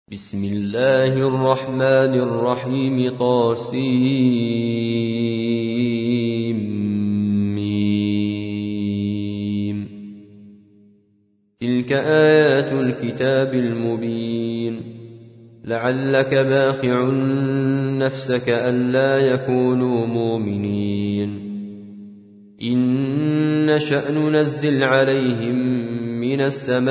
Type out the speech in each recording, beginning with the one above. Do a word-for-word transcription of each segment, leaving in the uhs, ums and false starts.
بسم الله الرحمن الرحيم طاسيم. تلك آيات الكتاب المبين. لعلك باخع نفسك ألا يكونوا مؤمنين. إن نشأ ننزل عليهم من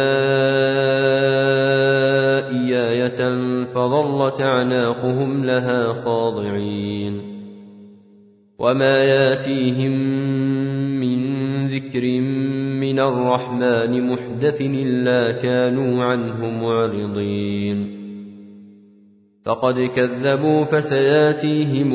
السماء آية فظلت أعناقهم لها خاضعين. وما ياتيهم من ذكر من الرحمن محدث إلا كانوا عنه معرضين. فقد كذبوا فسياتيهم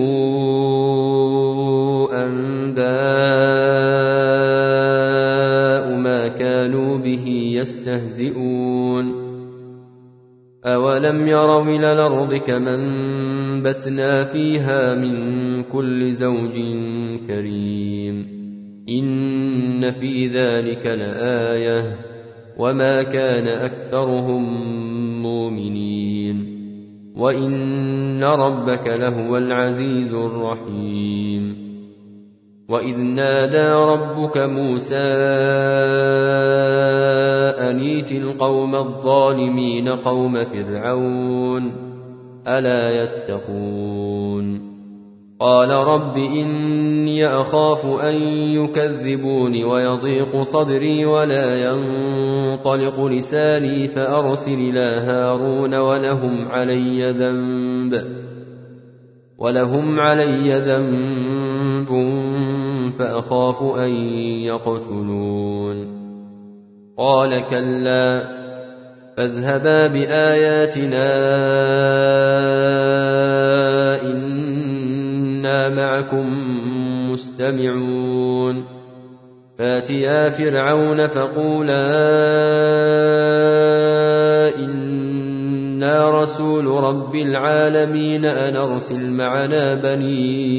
أنباء ما كانوا به يستهزئون. أولم يروا إلى الأرض كما أنبتنا فيها من كل زوج كريم. إن في ذلك لآية وما كان أكثرهم مؤمنين. وإن ربك لهو العزيز الرحيم. وإذ نادى ربك موسى أن ائت القوم الظالمين قوم فرعون ألا يتقون. قال رب إني أخاف أن يكذبون ويضيق صدري ولا ينطلق لساني فأرسل إلى هارون ولهم علي ذنب ولهم علي ذنب فأخاف أن يقتلون. قال كلا فاذهبا بآياتنا إنا معكم مستمعون. فاتيا فرعون فقولا إنا رسول رب العالمين أن أرسل معنا بني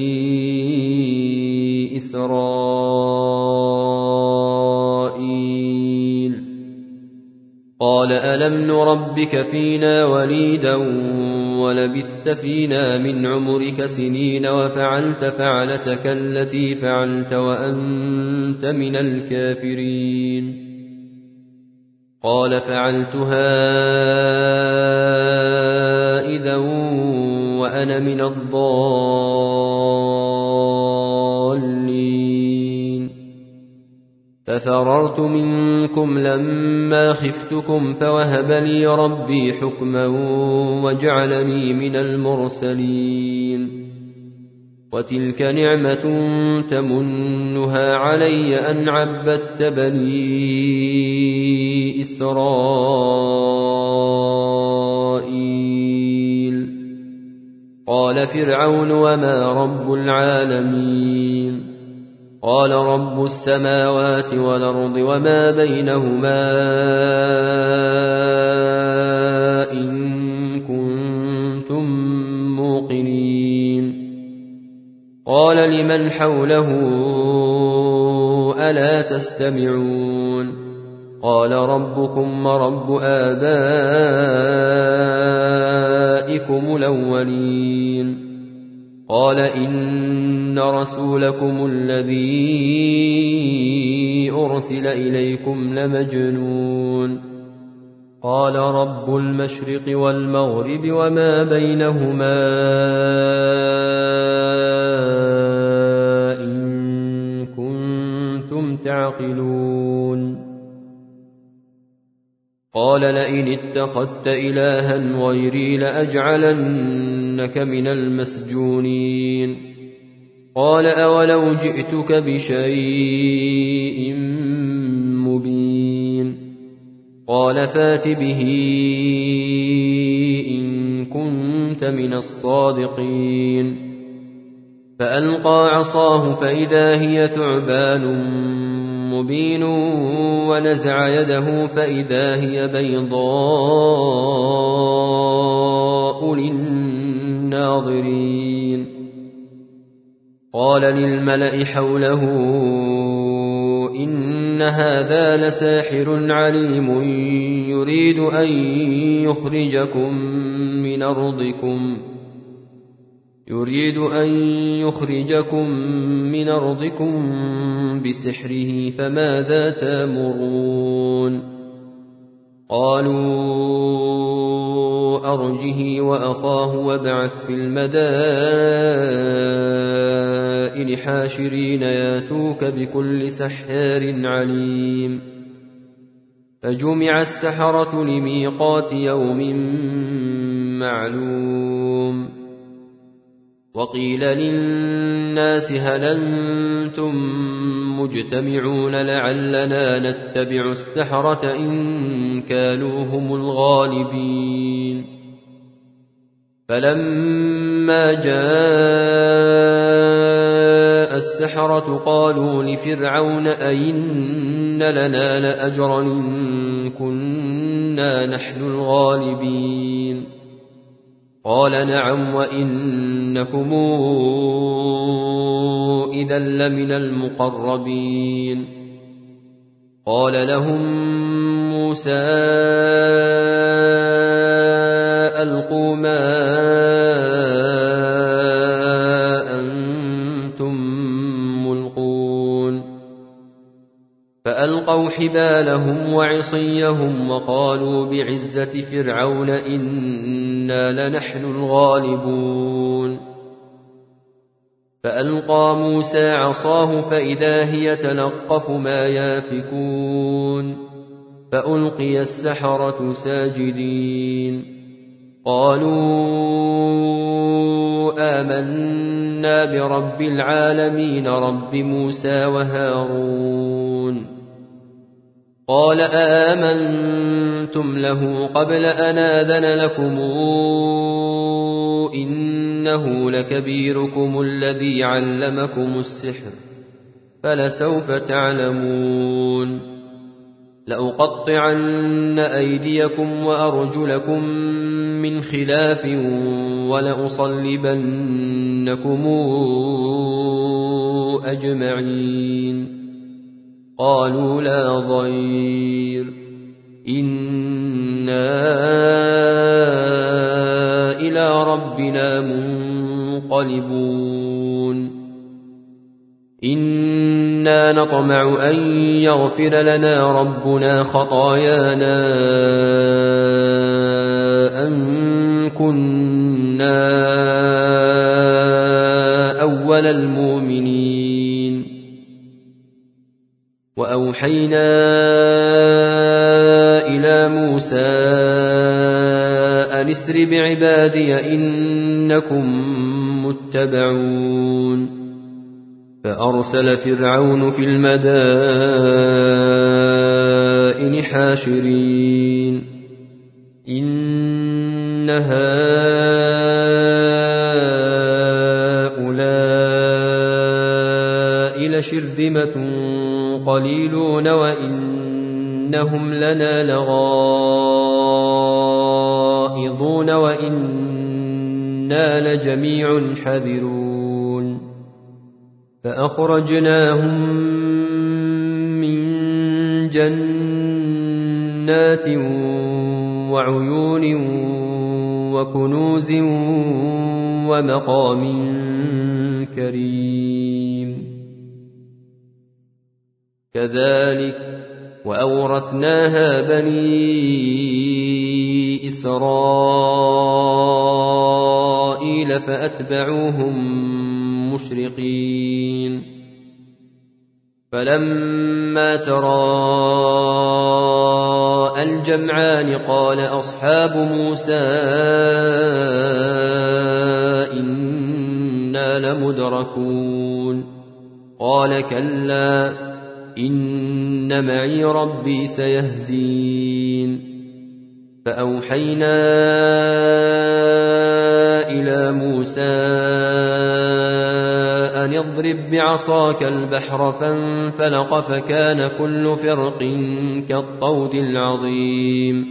إسرائيل. قال ألم نربك فينا وليدا ولبثت فينا من عمرك سنين وفعلت فعلتك التي فعلت وأنت من الكافرين. قال فعلتها إذا وأنا من الضالين. ففررت منكم لما خفتكم فوهب لي ربي حكما وجعلني من المرسلين. وتلك نعمة تمنها علي أن عبدت بني إسرائيل. قال فرعون وما رب العالمين. قال رب السماوات والأرض وما بينهما إن كنتم موقنين. قال لمن حوله ألا تستمعون. قال ربكم ورب آبائكم الأولين. قال إن رسولكم الذي أرسل إليكم لمجنون. قال رب المشرق والمغرب وما بينهما إن كنتم تعقلون. قال لئن اتخذت إلها غيري لأجعلنك من المسجونين. قال أولو جئتك بشيء مبين. قال فات به إن كنت من الصادقين. فألقى عصاه فإذا هي ثعبان مبين ونزع يده فإذا هي بيضاء للناظرين. قال للملأ حوله إن هذا لساحر عليم يريد أن يخرجكم من أرضكم يريد أن يخرجكم من أرضكم بسحره فماذا تأمرون قالوا أرجه وأخاه وابعث في المدائن حاشرين ياتوك بكل سحار عليم فجمع السحرة لميقات يوم معلوم وقيل للناس هل أنتم مجتمعون لعلنا نتبع السحرة إن كانوا هم الغالبين فلما جاء السحرة قالوا لفرعون أئن لنا لأجرا إن كنا نحن الغالبين قال نعم وإنكم إذا لمن المقربين قال لهم موسى ألقوا ما أنتم ملقون فألقوا حبالهم وعصيهم وقالوا بعزة فرعون إنا لنحن الغالبون فألقى موسى عصاه فإذا هي تلقف ما يافكون فألقي السحرة ساجدين قالوا آمنا برب العالمين رب موسى وهارون قال آمنتم له قبل أن آذن لكم إنه لكبيركم الذي علمكم السحر فلسوف تعلمون لأقطعن أيديكم وأرجلكم من خلاف ولأصلبنكم أجمعين قالوا لا ضير إنا إلى ربنا منقلبون إنا نطمع أن يغفر لنا ربنا خطايانا أن كنا أول المؤمنين وأوحينا إلى موسى أن اسر بعبادي إنكم متبعون فأرسل فرعون في المدائن حاشرين إن هؤلاء لشرذمة قليلون وإنهم لنا لغائظون وإنا لجميع حذرون فأخرجناهم من جنات وعيون وكنوز ومقام كريم كذلك وأورثناها بني إسرائيل فأتبعوهم مشرقين فلما تراءى الجمعان قال أصحاب موسى إنا لمدركون قال كلا إن معي ربي سيهدين فأوحينا إلى موسى أن اضرب بعصاك البحر فانفلق فكان كل فرق كالطود العظيم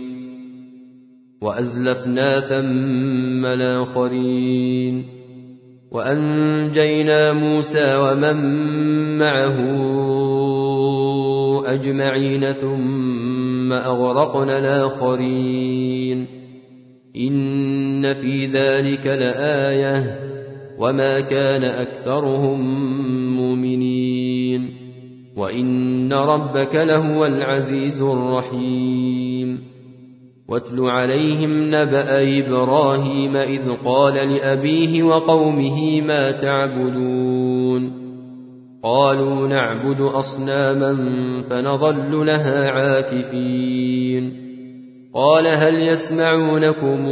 وأزلفنا ثم الآخرين وأنجينا موسى ومن معه أجمعين ثم ثم أغرقنا الآخرين إن في ذلك لآية وما كان أكثرهم مؤمنين وإن ربك لهو العزيز الرحيم واتل عليهم نبأ إبراهيم إذ قال لأبيه وقومه ما تعبدون قالوا نعبد أصناما فنظل لها عاكفين قال هل يسمعونكم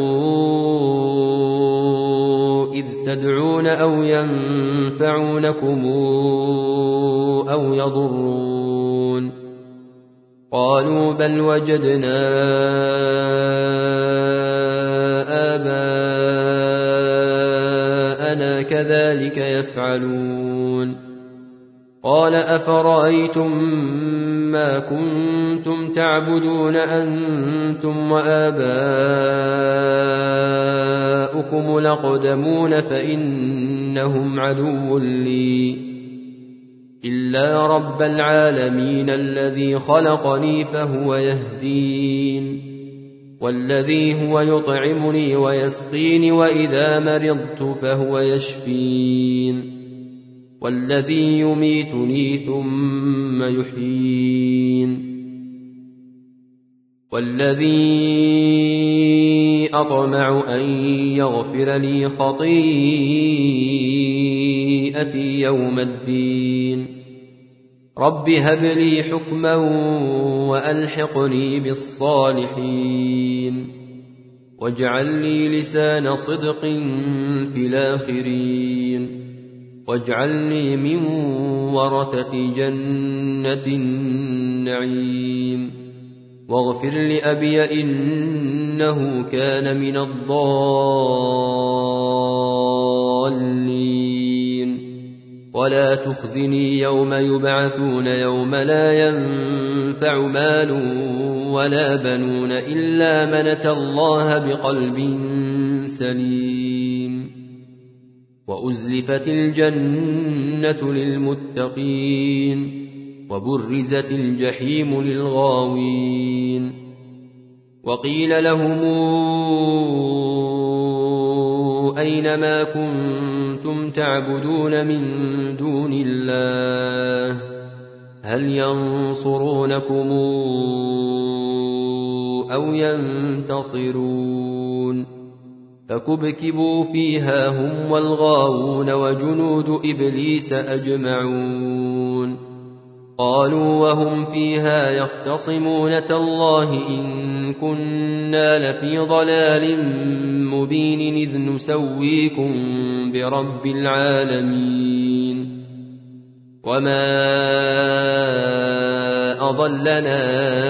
إذ تدعون أو ينفعونكم أو يضرون قالوا بل وجدنا آباءنا كذلك يفعلون قال أفرأيتم ما كنتم تعبدون أنتم وآباؤكم الأقدمون فإنهم عدو لي إلا رب العالمين الذي خلقني فهو يهدين والذي هو يطعمني ويسقين وإذا مرضت فهو يشفين والذي يميتني ثم يحيين والذي أطمع أن يغفر لي خطيئتي يوم الدين رب هب لي حكما وألحقني بالصالحين واجعل لي لسان صدق في الآخرين واجعلني من ورثة جنة النعيم واغفر لأبي إنه كان من الضالين ولا تخزني يوم يبعثون يوم لا ينفع مال ولا بنون إلا من أتى الله بقلب سليم وأزلفت الجنة للمتقين وبرزت الجحيم للغاوين وقيل لهم أين ما كنتم تعبدون من دون الله هل ينصرونكم أو ينتصرون فكبكبوا فيها هم والغاوون وجنود إبليس أجمعون قالوا وهم فيها يختصمون تالله إن كنا لفي ضلال مبين إذ نسويكم برب العالمين وما أضلنا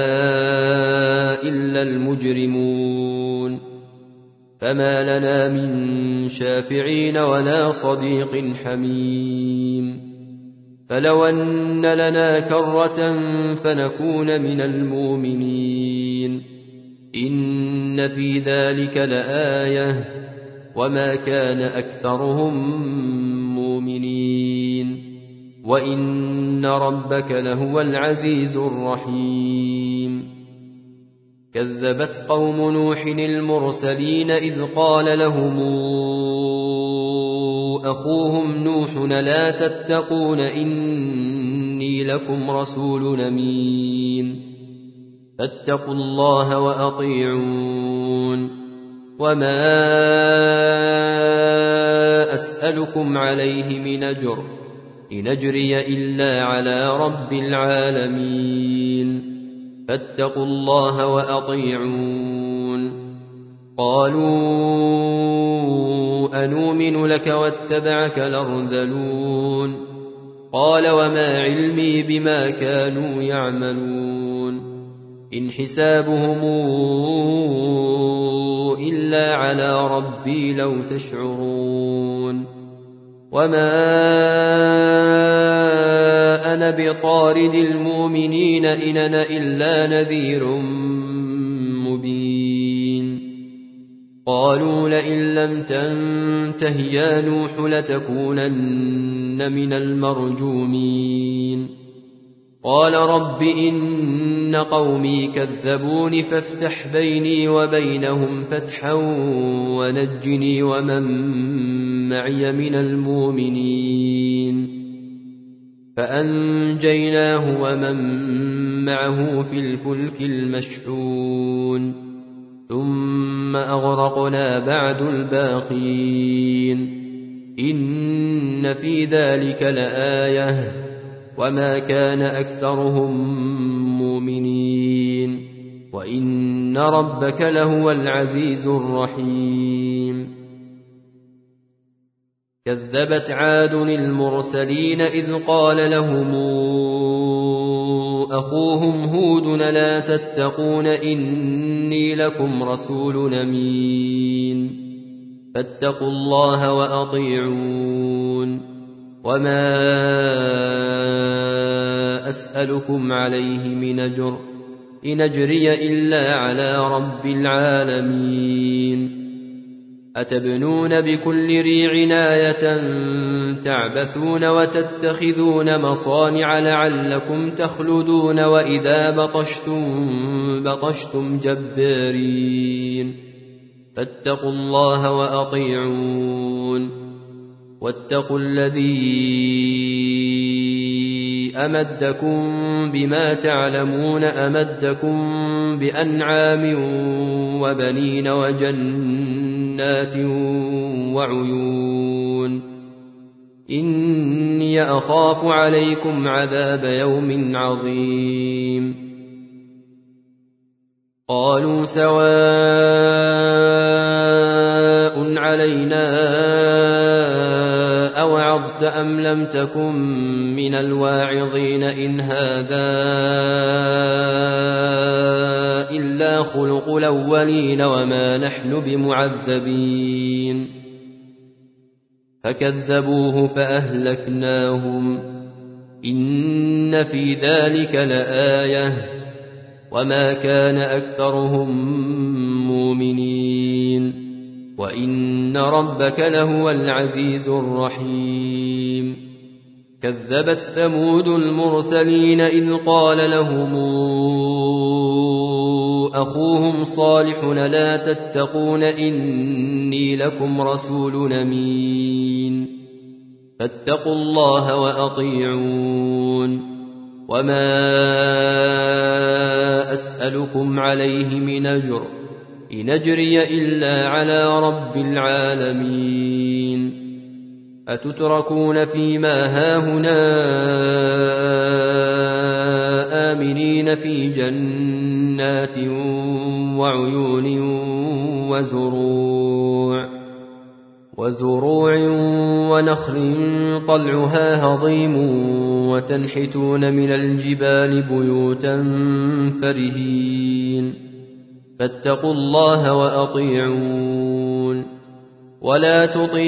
إلا المجرمون فما لنا من شافعين ولا صديق حميم فلو أن لنا كرة فنكون من المؤمنين إن في ذلك لآية وما كان أكثرهم مؤمنين وإن ربك لهو العزيز الرحيم كذبت قوم نوح المرسلين إذ قال لهم أخوهم نوح لا تتقون إني لكم رسول أمين فاتقوا الله وأطيعون وما أسألكم عليه من أجر إن أجري إلا على رب العالمين فاتقوا الله وأطيعون قالوا أنؤمن لك واتبعك الأرذلون قال وما علمي بما كانوا يعملون إن حسابهم إلا على ربي لو تشعرون وما أنا بطارد المؤمنين إن أنا إلا نذير مبين قالوا لئن لم تنته يا نوح لتكونن من المرجومين قال رب إن إن قومي كذبون فافتح بيني وبينهم فتحا ونجني ومن معي من المؤمنين فأنجيناه ومن معه في الفلك المشحون ثم أغرقنا بعد الباقين إن في ذلك لآية وما كان أكثرهم مؤمنين وإن ربك لهو العزيز الرحيم كذبت عاد المرسلين إذ قال لهم أخوهم هود لا تتقون إني لكم رسول أمين فاتقوا الله وأطيعون وما أسألكم عليه من أجر إن أجري إلا على رب العالمين أتبنون بكل ريع آية تعبثون وتتخذون مصانع لعلكم تخلدون وإذا بطشتم بطشتم جبارين فاتقوا الله وأطيعون واتقوا الذي أمدكم بما تعلمون أمدكم بأنعام وبنين وجنات وعيون إني أخاف عليكم عذاب يوم عظيم قالوا سواء علينا أوعظت أم لم تكن من الواعظين إن هذا إلا خلق الأولين وما نحن بمعذبين فكذبوه فأهلكناهم إن في ذلك لآية وما كان أكثرهم مؤمنين وإن ربك لهو العزيز الرحيم كذبت ثمود المرسلين إذ قال لهم أخوهم صالح لا تتقون إني لكم رسول أمين فاتقوا الله وأطيعون وما أسألكم عليه من أجر إن أجري إلا على رب العالمين أتتركون فيما هاهنا آمنين في جنات وعيون وزروع وزروع ونخل طلعها هضيم وتنحتون من الجبال بيوتا فرهين فاتقوا الله وأطيعون ولا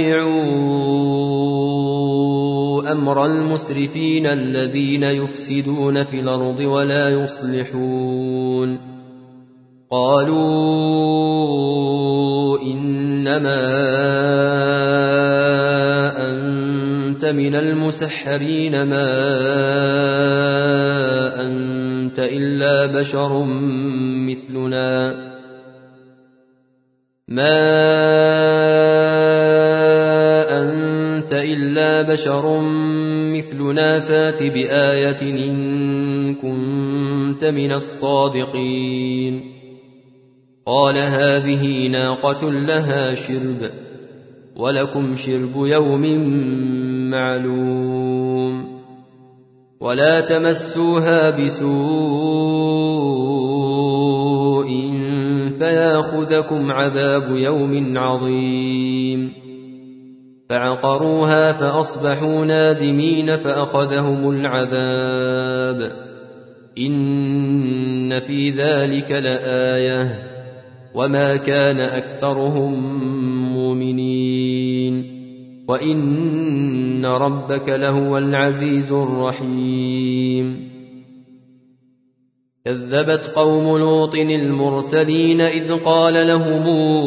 تطيعوا أمر المسرفين الذين يفسدون في الأرض ولا يصلحون قالوا إنما أنت من المسحرين ما أنت إلا بشر مثلنا ما أنت إلا بشر مثلنا فات بآية إن كنت من الصادقين قال هذه ناقة لها شرب ولكم شرب يوم معلوم ولا تمسوها بسوء فياخذكم عذاب يوم عظيم فعقروها فأصبحوا نادمين فأخذهم العذاب إن في ذلك لآية وما كان أكثرهم مؤمنين وإن ربك لهو العزيز الرحيم كذبت قوم لوط المرسلين إذ قال لهم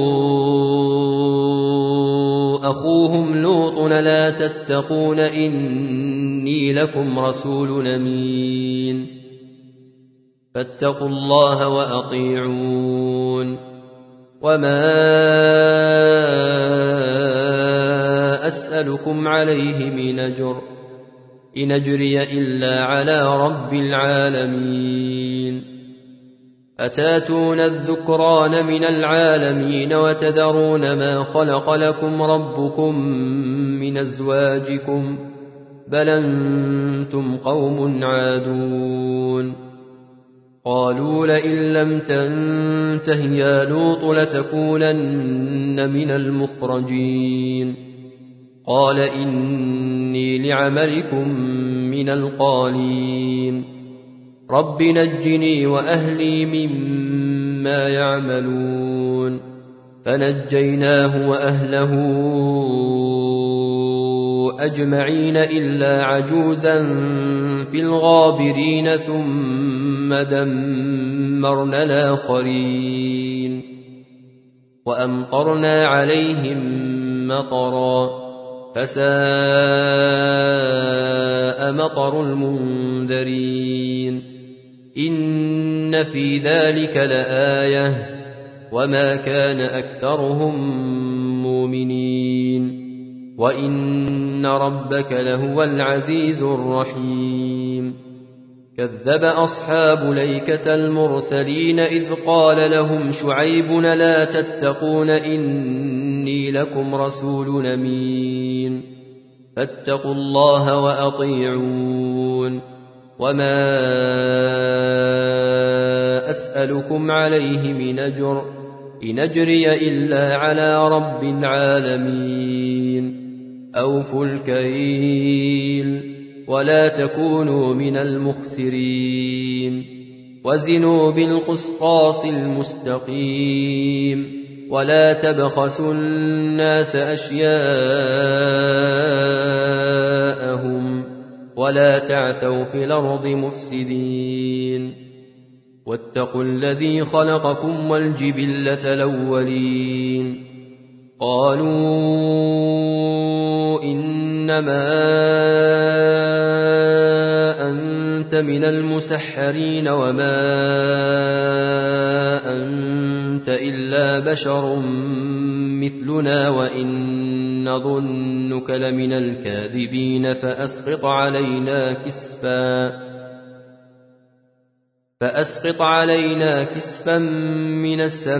أخوهم لوط لا تتقون إني لكم رسول أمين فاتقوا الله وأطيعون وما أسألكم عليه من أجر إن أجري إلا على رب العالمين أتاتون الذكران من العالمين وتذرون ما خلق لكم ربكم من أزواجكم بل أنتم قوم عادون قالوا لئن لم تنته يا لوط لتكونن من المخرجين قال إني لعملكم من القالين رب نجني وأهلي مما يعملون فنجيناه وأهله أجمعين إلا عجوزا في الغابرين ثم دمرنا الآخرين وأمطرنا عليهم مطرا فساء مطر المنذرين إن في ذلك لآية وما كان أكثرهم مؤمنين وإن ربك لهو العزيز الرحيم كذب أصحاب ليكة المرسلين إذ قال لهم شعيب لا تتقون إني لكم رسول أمين فاتقوا الله وأطيعون وما أسألكم عليه من أجر إن أجري إلا على رب العالمين أوفوا الكيل ولا تكونوا من المخسرين وزنوا بالقسطاس المستقيم ولا تبخسوا الناس أشياءهم ولا تعثوا في الأرض مفسدين واتقوا الذي خلقكم والجبلة الأولين قالوا إنما أنت من المسحرين وما أنت إلا بشر مثلنا وإن نظنك لمن الكاذبين فأسقط علينا كسفا فأسقط علينا كسفا من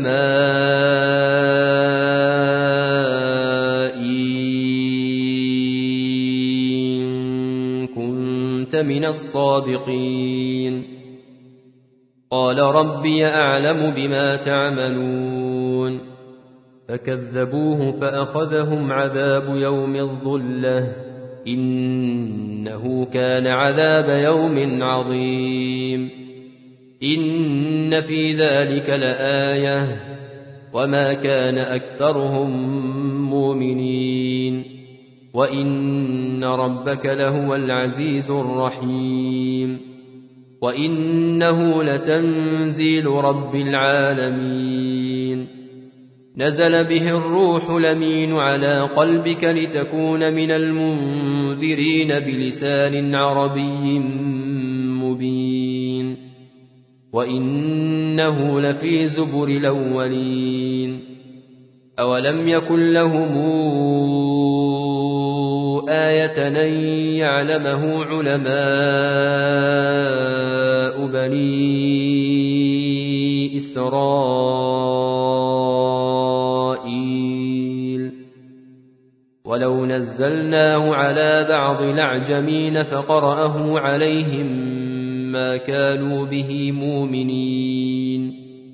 السماء إن كنت من الصادقين قال ربي أعلم بما تعملون فكذبوه فأخذهم عذاب يوم الظلة إنه كان عذاب يوم عظيم إن في ذلك لآية وما كان أكثرهم مؤمنين وإن ربك لهو العزيز الرحيم وإنه لتنزيل رب العالمين نزل به الروح الأمين على قلبك لتكون من المنذرين بلسان عربي مبين وإنه لفي زبر الأولين أولم يكن لهم آية أن يعلمه علماء بني إسرائيل ولو نزلناه على بعض الأعجمين فقرأه عليهم ما كانوا به مؤمنين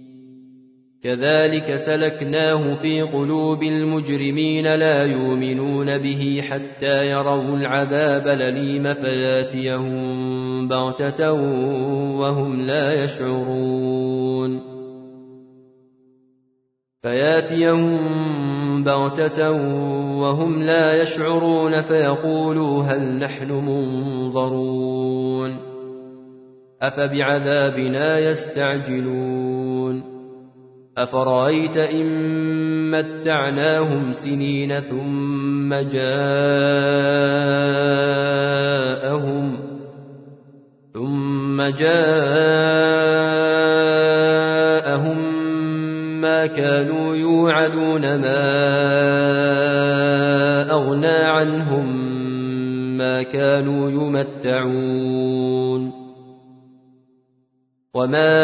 كذلك سلكناه في قلوب المجرمين لا يؤمنون به حتى يروا العذاب الأليم فياتيهم بغتة وهم لا يشعرون فياتيهم بغتة وهم لا يشعرون فيقولوا هل نحن منظرون أفبعذابنا يستعجلون أفرأيت إن متعناهم سنين ثم جاءهم ثم جاءهم ما كانوا يوعدون ما أغنى عنهم ما كانوا يمتعون وما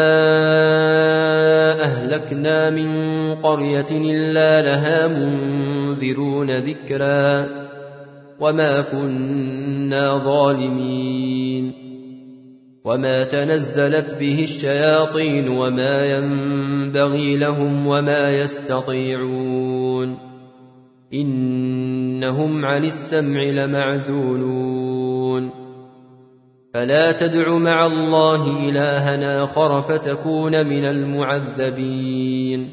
أهلكنا من قرية إلا لها منذرون ذكرا وما كنا ظالمين وما تنزلت به الشياطين وما ينبغي لهم وما يستطيعون إنهم عن السمع لمعزولون فلا تدع مع الله إلها آخر فتكون من المعذبين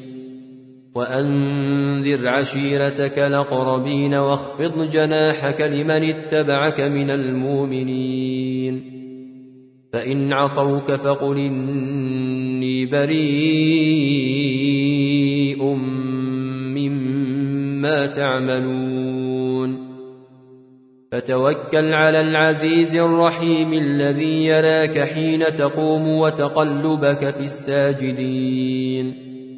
وأنذر عشيرتك الأقربين واخفض جناحك لمن اتبعك من المؤمنين فإن عصوك فقل إني بريء مما تعملون فتوكل على العزيز الرحيم الذي يراك حين تقوم وتقلبك في الساجدين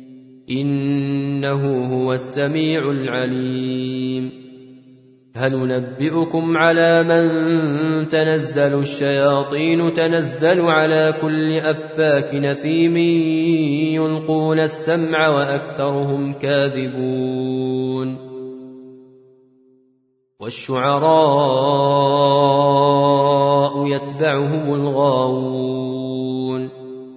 إنه هو السميع العليم هل ننبئكم على من تنزل الشياطين تنزل على كل أفاك نثيم يلقون السمع وأكثرهم كاذبون والشعراء يتبعهم الغاوون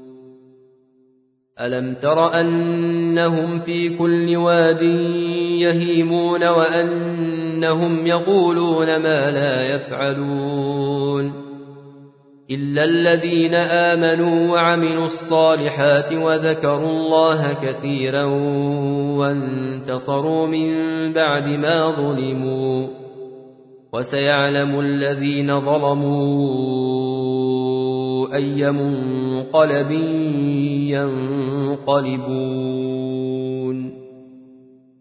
ألم تر أنهم في كل واد يهيمون وأنهم يقولون ما لا يفعلون إلا الذين آمنوا وعملوا الصالحات وذكروا الله كثيرا وانتصروا من بعد ما ظلموا وسيعلم الذين ظلموا أي منقلب ينقلبون